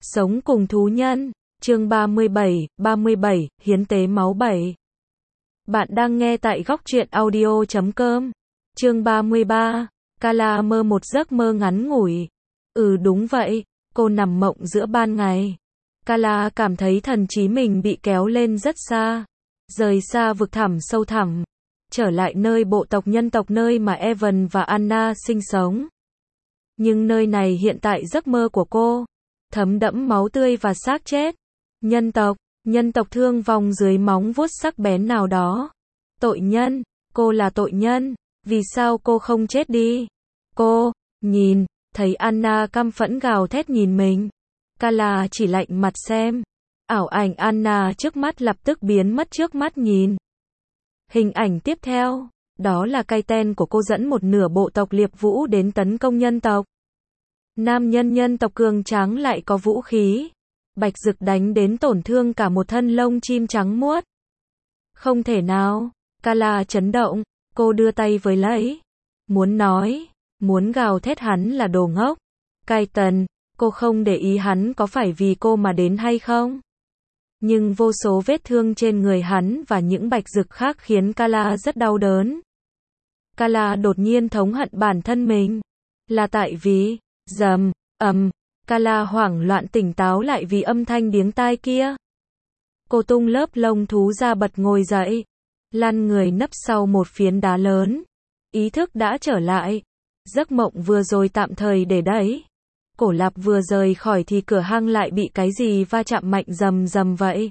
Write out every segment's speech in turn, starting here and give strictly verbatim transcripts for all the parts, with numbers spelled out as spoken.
Sống cùng thú nhân, chương ba mươi bảy, ba mươi bảy, hiến tế máu bảy. Bạn đang nghe tại góc truyện audio chấm com. Chương ba mươi ba, Kala mơ một giấc mơ ngắn ngủi. Ừ đúng vậy, cô nằm mộng giữa ban ngày. Kala cảm thấy thần trí mình bị kéo lên rất xa, rời xa vực thẳm sâu thẳm, trở lại nơi bộ tộc nhân tộc nơi mà Evan và Anna sinh sống. Nhưng nơi này hiện tại giấc mơ của cô thấm đẫm máu tươi và xác chết. Nhân tộc, nhân tộc thương vong dưới móng vuốt sắc bén nào đó. Tội nhân, cô là tội nhân, vì sao cô không chết đi? Cô, nhìn, thấy Anna căm phẫn gào thét nhìn mình. Kala chỉ lạnh mặt xem. Ảo ảnh Anna trước mắt lập tức biến mất trước mắt nhìn. Hình ảnh tiếp theo, đó là cây ten của cô dẫn một nửa bộ tộc Liệp Vũ đến tấn công nhân tộc. Nam nhân nhân tộc cường tráng lại có vũ khí. Bạch Dực đánh đến tổn thương cả một thân lông chim trắng muốt. Không thể nào, Kala chấn động, cô đưa tay với lấy. Muốn nói, muốn gào thét hắn là đồ ngốc. Kaiten, cô không để ý hắn có phải vì cô mà đến hay không? Nhưng vô số vết thương trên người hắn và những bạch dực khác khiến Kala rất đau đớn. Kala đột nhiên thống hận bản thân mình. Là tại vì, rầm, ầm, Kala hoảng loạn tỉnh táo lại vì âm thanh điếng tai kia. Cô tung lớp lông thú ra bật ngồi dậy, lăn người nấp sau một phiến đá lớn. Ý thức đã trở lại. Giấc mộng vừa rồi tạm thời để đấy. Cổ Lạp vừa rời khỏi thì cửa hang lại bị cái gì va chạm mạnh rầm rầm vậy.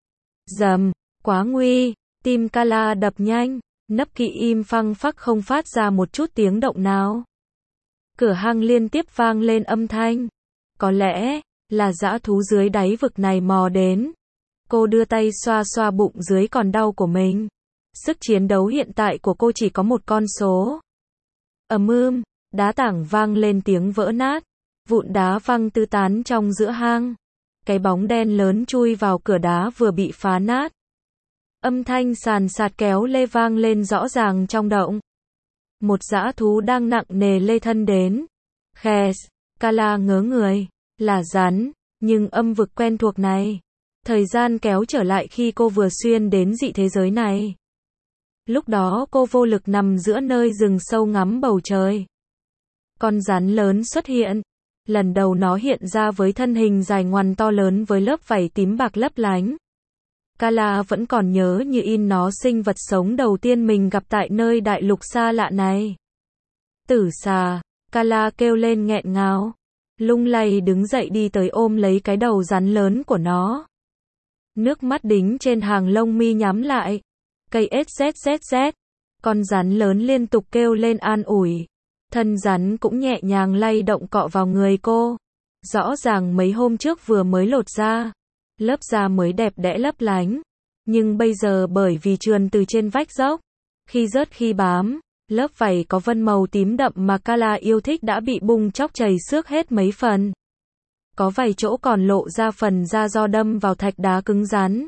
Rầm, quá nguy, tim Kala đập nhanh, nấp kỹ im phăng phắc không phát ra một chút tiếng động nào. Cửa hang liên tiếp vang lên âm thanh. Có lẽ là dã thú dưới đáy vực này mò đến. Cô đưa tay xoa xoa bụng dưới còn đau của mình. Sức chiến đấu hiện tại của cô chỉ có một con số. Ầm ưm, đá tảng vang lên tiếng vỡ nát. Vụn đá văng tứ tán trong giữa hang. Cái bóng đen lớn chui vào cửa đá vừa bị phá nát. Âm thanh sàn sạt kéo lê vang lên rõ ràng trong động. Một dã thú đang nặng nề lê thân đến. Khes, Kala ngớ người. Là rắn, nhưng âm vực quen thuộc này. Thời gian kéo trở lại khi cô vừa xuyên đến dị thế giới này. Lúc đó cô vô lực nằm giữa nơi rừng sâu ngắm bầu trời. Con rắn lớn xuất hiện. Lần đầu nó hiện ra với thân hình dài ngoằn to lớn với lớp vảy tím bạc lấp lánh. Kala vẫn còn nhớ như in nó sinh vật sống đầu tiên mình gặp tại nơi đại lục xa lạ này. Tử xà, Kala kêu lên nghẹn ngào. Lung lay đứng dậy đi tới ôm lấy cái đầu rắn lớn của nó. Nước mắt đính trên hàng lông mi nhắm lại. Cây zzz, con rắn lớn liên tục kêu lên an ủi. Thân rắn cũng nhẹ nhàng lay động cọ vào người cô. Rõ ràng mấy hôm trước vừa mới lột da. Lớp da mới đẹp đẽ lấp lánh. Nhưng bây giờ bởi vì trườn từ trên vách dốc. Khi rớt khi bám, lớp vảy có vân màu tím đậm mà Kala yêu thích đã bị bung chóc chảy xước hết mấy phần. Có vài chỗ còn lộ ra phần da do đâm vào thạch đá cứng rắn.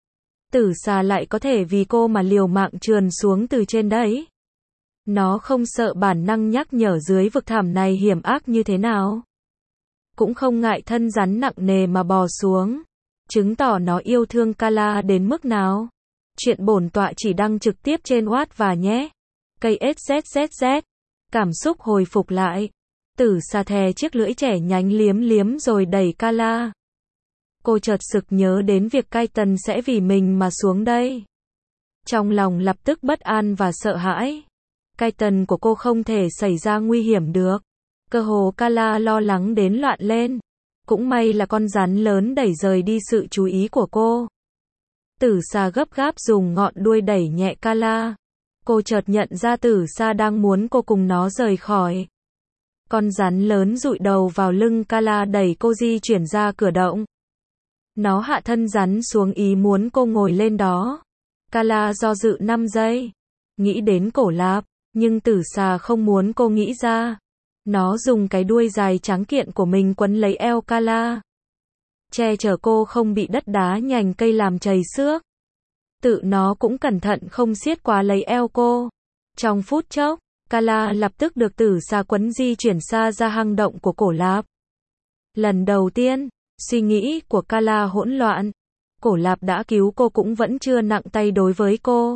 Tử xà lại có thể vì cô mà liều mạng trườn xuống từ trên đấy. Nó không sợ bản năng nhắc nhở dưới vực thẳm này hiểm ác như thế nào. Cũng không ngại thân rắn nặng nề mà bò xuống. Chứng tỏ nó yêu thương Kala đến mức nào. Chuyện bổn tọa chỉ đăng trực tiếp trên Watt và nhé. Cây zzz. Cảm xúc hồi phục lại. Tử xà thè chiếc lưỡi trẻ nhánh liếm liếm rồi đẩy Kala. Cô chợt sực nhớ đến việc Kaiten sẽ vì mình mà xuống đây. Trong lòng lập tức bất an và sợ hãi. Kaiten của cô không thể xảy ra nguy hiểm được. Cơ hồ Kala lo lắng đến loạn lên. Cũng may là con rắn lớn đẩy rời đi sự chú ý của cô. Tử xà gấp gáp dùng ngọn đuôi đẩy nhẹ Kala. Cô chợt nhận ra tử xà đang muốn cô cùng nó rời khỏi. Con rắn lớn dụi đầu vào lưng Kala đẩy cô di chuyển ra cửa động. Nó hạ thân rắn xuống ý muốn cô ngồi lên đó. Kala do dự năm giây. Nghĩ đến Cổ Lạp, nhưng tử xà không muốn cô nghĩ ra. Nó dùng cái đuôi dài trắng kiện của mình quấn lấy eo Kala. Che chở cô không bị đất đá nhành cây làm chảy xước. Tự nó cũng cẩn thận không siết quá lấy eo cô. Trong phút chốc, Kala lập tức được tử xà quấn di chuyển xa ra hang động của Cổ Lạp. Lần đầu tiên, Suy nghĩ của Kala hỗn loạn. Cổ Lạp đã cứu cô cũng vẫn chưa nặng tay đối với cô.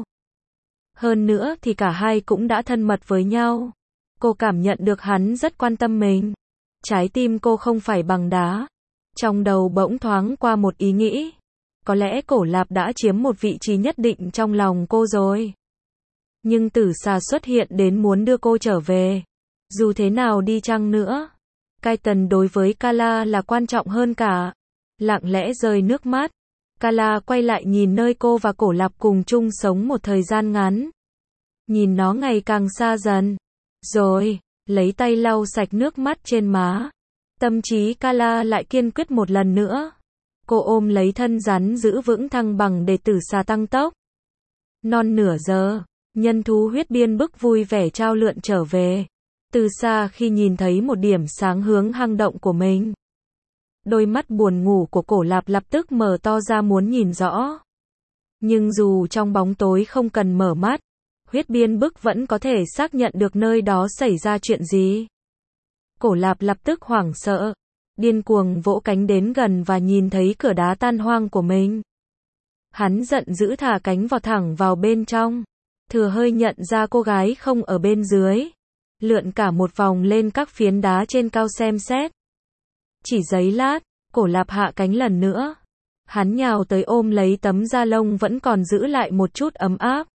Hơn nữa thì cả hai cũng đã thân mật với nhau. Cô cảm nhận được hắn rất quan tâm mình. Trái tim cô không phải bằng đá. Trong đầu bỗng thoáng qua một ý nghĩ. Có lẽ Cổ Lạp đã chiếm một vị trí nhất định trong lòng cô rồi. Nhưng Tử Sa xuất hiện đến muốn đưa cô trở về. Dù thế nào đi chăng nữa, Kaiten đối với Kala là quan trọng hơn cả. Lặng lẽ rơi nước mắt. Kala quay lại nhìn nơi cô và Cổ Lạp cùng chung sống một thời gian ngắn. Nhìn nó ngày càng xa dần. Rồi, lấy tay lau sạch nước mắt trên má. Tâm trí Kala lại kiên quyết một lần nữa. Cô ôm lấy thân rắn giữ vững thăng bằng để Tử Sa tăng tốc. Non nửa giờ, nhân thú huyết biên bức vui vẻ trao lượn trở về. Từ xa khi nhìn thấy một điểm sáng hướng hang động của mình. Đôi mắt buồn ngủ của Cổ Lạp lập tức mở to ra muốn nhìn rõ. Nhưng dù trong bóng tối không cần mở mắt, huyết biên bức vẫn có thể xác nhận được nơi đó xảy ra chuyện gì. Cổ Lạp lập tức hoảng sợ, điên cuồng vỗ cánh đến gần và nhìn thấy cửa đá tan hoang của mình. Hắn giận dữ thả cánh vọt thẳng vào bên trong, thừa hơi nhận ra cô gái không ở bên dưới. Lượn cả một vòng lên các phiến đá trên cao xem xét. Chỉ giây lát, Cổ Lạp hạ cánh lần nữa. Hắn nhào tới ôm lấy tấm da lông vẫn còn giữ lại một chút ấm áp.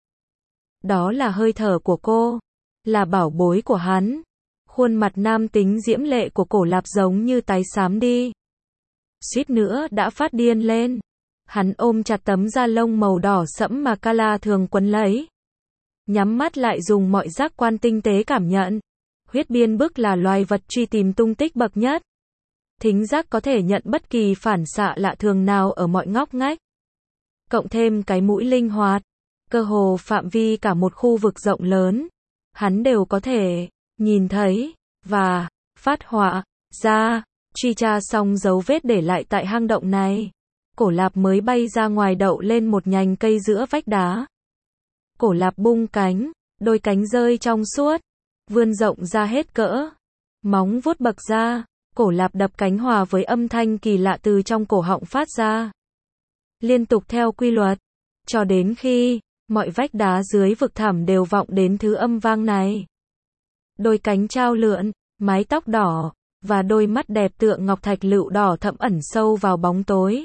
Đó là hơi thở của cô, là bảo bối của hắn. Khuôn mặt nam tính diễm lệ của Cổ Lạp giống như tái xám đi. Suýt nữa đã phát điên lên. Hắn ôm chặt tấm da lông màu đỏ sẫm mà Kala thường quấn lấy. Nhắm mắt lại dùng mọi giác quan tinh tế cảm nhận. Huyết biên bức là loài vật truy tìm tung tích bậc nhất. Thính giác có thể nhận bất kỳ phản xạ lạ thường nào ở mọi ngóc ngách. Cộng thêm cái mũi linh hoạt, cơ hồ phạm vi cả một khu vực rộng lớn. Hắn đều có thể nhìn thấy và phát họa ra. Truy tra xong dấu vết để lại tại hang động này, Cổ Lạp mới bay ra ngoài đậu lên một nhành cây giữa vách đá. Cổ Lạp bung cánh, đôi cánh rơi trong suốt, vươn rộng ra hết cỡ. Móng vuốt bật ra, Cổ Lạp đập cánh hòa với âm thanh kỳ lạ từ trong cổ họng phát ra. Liên tục theo quy luật, cho đến khi mọi vách đá dưới vực thẳm đều vọng đến thứ âm vang này. Đôi cánh trao lượn, mái tóc đỏ, và đôi mắt đẹp tựa ngọc thạch lựu đỏ thẫm ẩn sâu vào bóng tối.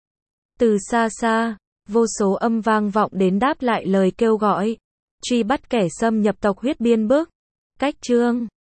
Từ xa xa, vô số âm vang vọng đến đáp lại lời kêu gọi. Truy bắt kẻ xâm nhập tộc huyết biên bức. Cách chương